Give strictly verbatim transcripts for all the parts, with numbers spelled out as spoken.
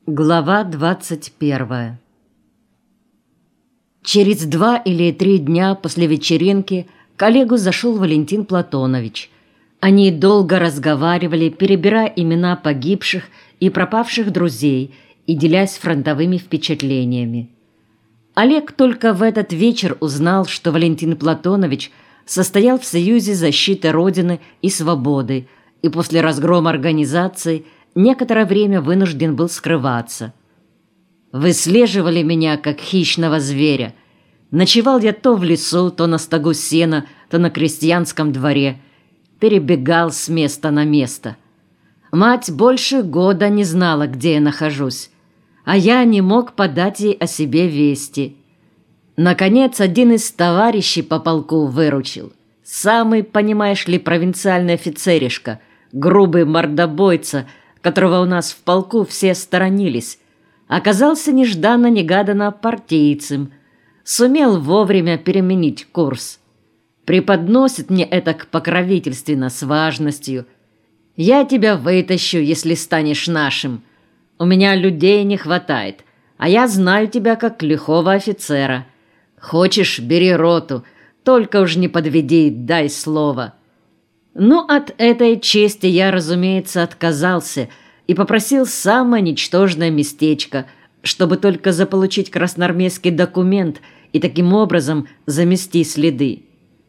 Глава двадцать первая. Через два или три дня после вечеринки к Олегу зашел Валентин Платонович. Они долго разговаривали, перебирая имена погибших и пропавших друзей и делясь фронтовыми впечатлениями. Олег только в этот вечер узнал, что Валентин Платонович состоял в Союзе защиты Родины и Свободы и после разгрома организации некоторое время вынужден был скрываться. Выслеживали меня, как хищного зверя. Ночевал я то в лесу, то на стогу сена, то на крестьянском дворе. Перебегал с места на место. Мать больше года не знала, где я нахожусь, а я не мог подать ей о себе вести. Наконец, один из товарищей по полку выручил. Самый, понимаешь ли, провинциальный офицеришка, грубый мордобойца, которого у нас в полку все сторонились, оказался нежданно-негаданно партийцем, сумел вовремя переменить курс. Преподносит мне это покровительственно, с важностью. «Я тебя вытащу, если станешь нашим. У меня людей не хватает, а я знаю тебя как лихого офицера. Хочешь, бери роту, только уж не подведи, дай слово». Но от этой чести я, разумеется, отказался и попросил самое ничтожное местечко, чтобы только заполучить красноармейский документ и таким образом замести следы.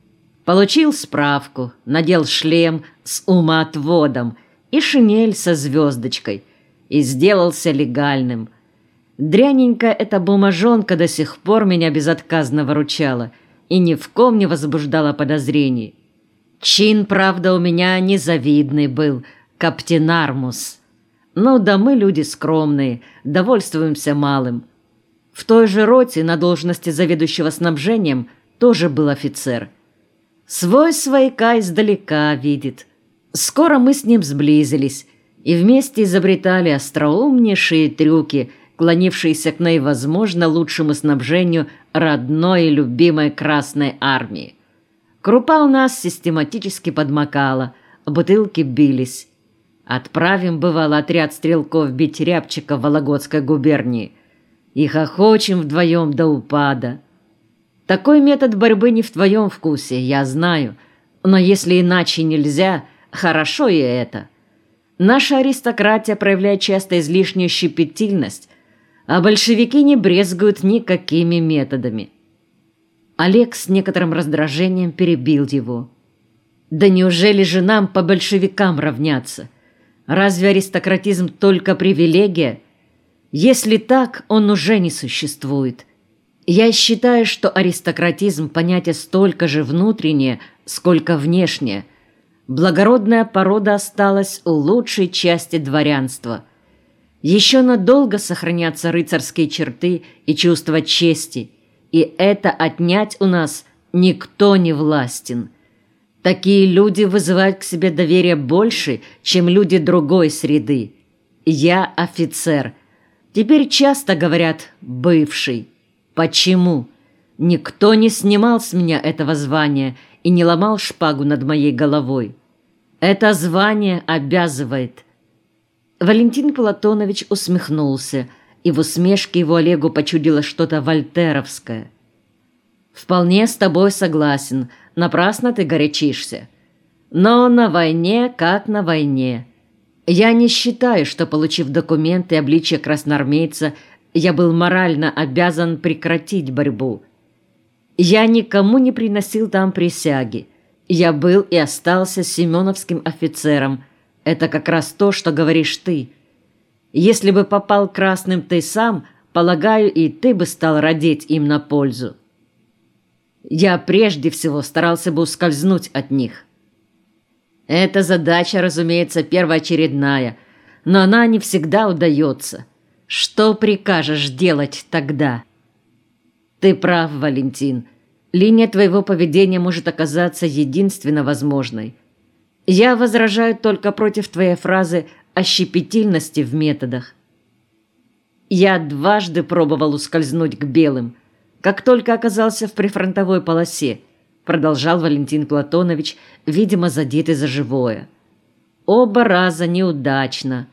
Получил справку, надел шлем с умоотводом и шинель со звездочкой и сделался легальным. Дряненькая эта бумажонка до сих пор меня безотказно выручала и ни в ком не возбуждала подозрений. Чин, правда, у меня незавидный был, каптенармус. Ну да мы люди скромные, довольствуемся малым. В той же роте на должности заведующего снабжением тоже был офицер. Свой свояка издалека видит. Скоро мы с ним сблизились и вместе изобретали остроумнейшие трюки, клонившиеся к наивозможно лучшему снабжению родной и любимой Красной Армии. Крупа у нас систематически подмокала, бутылки бились. Отправим, бывало, отряд стрелков бить рябчика в Вологодской губернии. И хохочем вдвоем до упада. Такой метод борьбы не в твоем вкусе, я знаю. Но если иначе нельзя, хорошо и это. Наша аристократия проявляет часто излишнюю щепетильность, а большевики не брезгуют никакими методами. Олег с некоторым раздражением перебил его. «Да неужели же нам по большевикам равняться? Разве аристократизм только привилегия? Если так, он уже не существует. Я считаю, что аристократизм – понятие столько же внутреннее, сколько внешнее. Благородная порода осталась у лучшей части дворянства. Еще надолго сохранятся рыцарские черты и чувство чести, и это отнять у нас никто не властен. Такие люди вызывают к себе доверие больше, чем люди другой среды. Я офицер. Теперь часто говорят «бывший». Почему? Никто не снимал с меня этого звания и не ломал шпагу над моей головой. Это звание обязывает. Валентин Платонович усмехнулся, и в усмешке его Олегу почудилось что-то вольтеровское. «Вполне с тобой согласен, напрасно ты горячишься. Но на войне как на войне. Я не считаю, что, получив документы и обличие красноармейца, я был морально обязан прекратить борьбу. Я никому не приносил там присяги. Я был и остался семеновским офицером. Это как раз то, что говоришь ты. Если бы попал красным ты сам, полагаю, и ты бы стал родить им на пользу. Я прежде всего старался бы ускользнуть от них. Эта задача, разумеется, первоочередная, но она не всегда удается. Что прикажешь делать тогда? Ты прав, Валентин. Линия твоего поведения может оказаться единственно возможной. Я возражаю только против твоей фразы о щепетильности в методах. Я дважды пробовал ускользнуть к белым, как только оказался в прифронтовой полосе, продолжал Валентин Платонович, видимо, задетый за живое. Оба раза неудачно.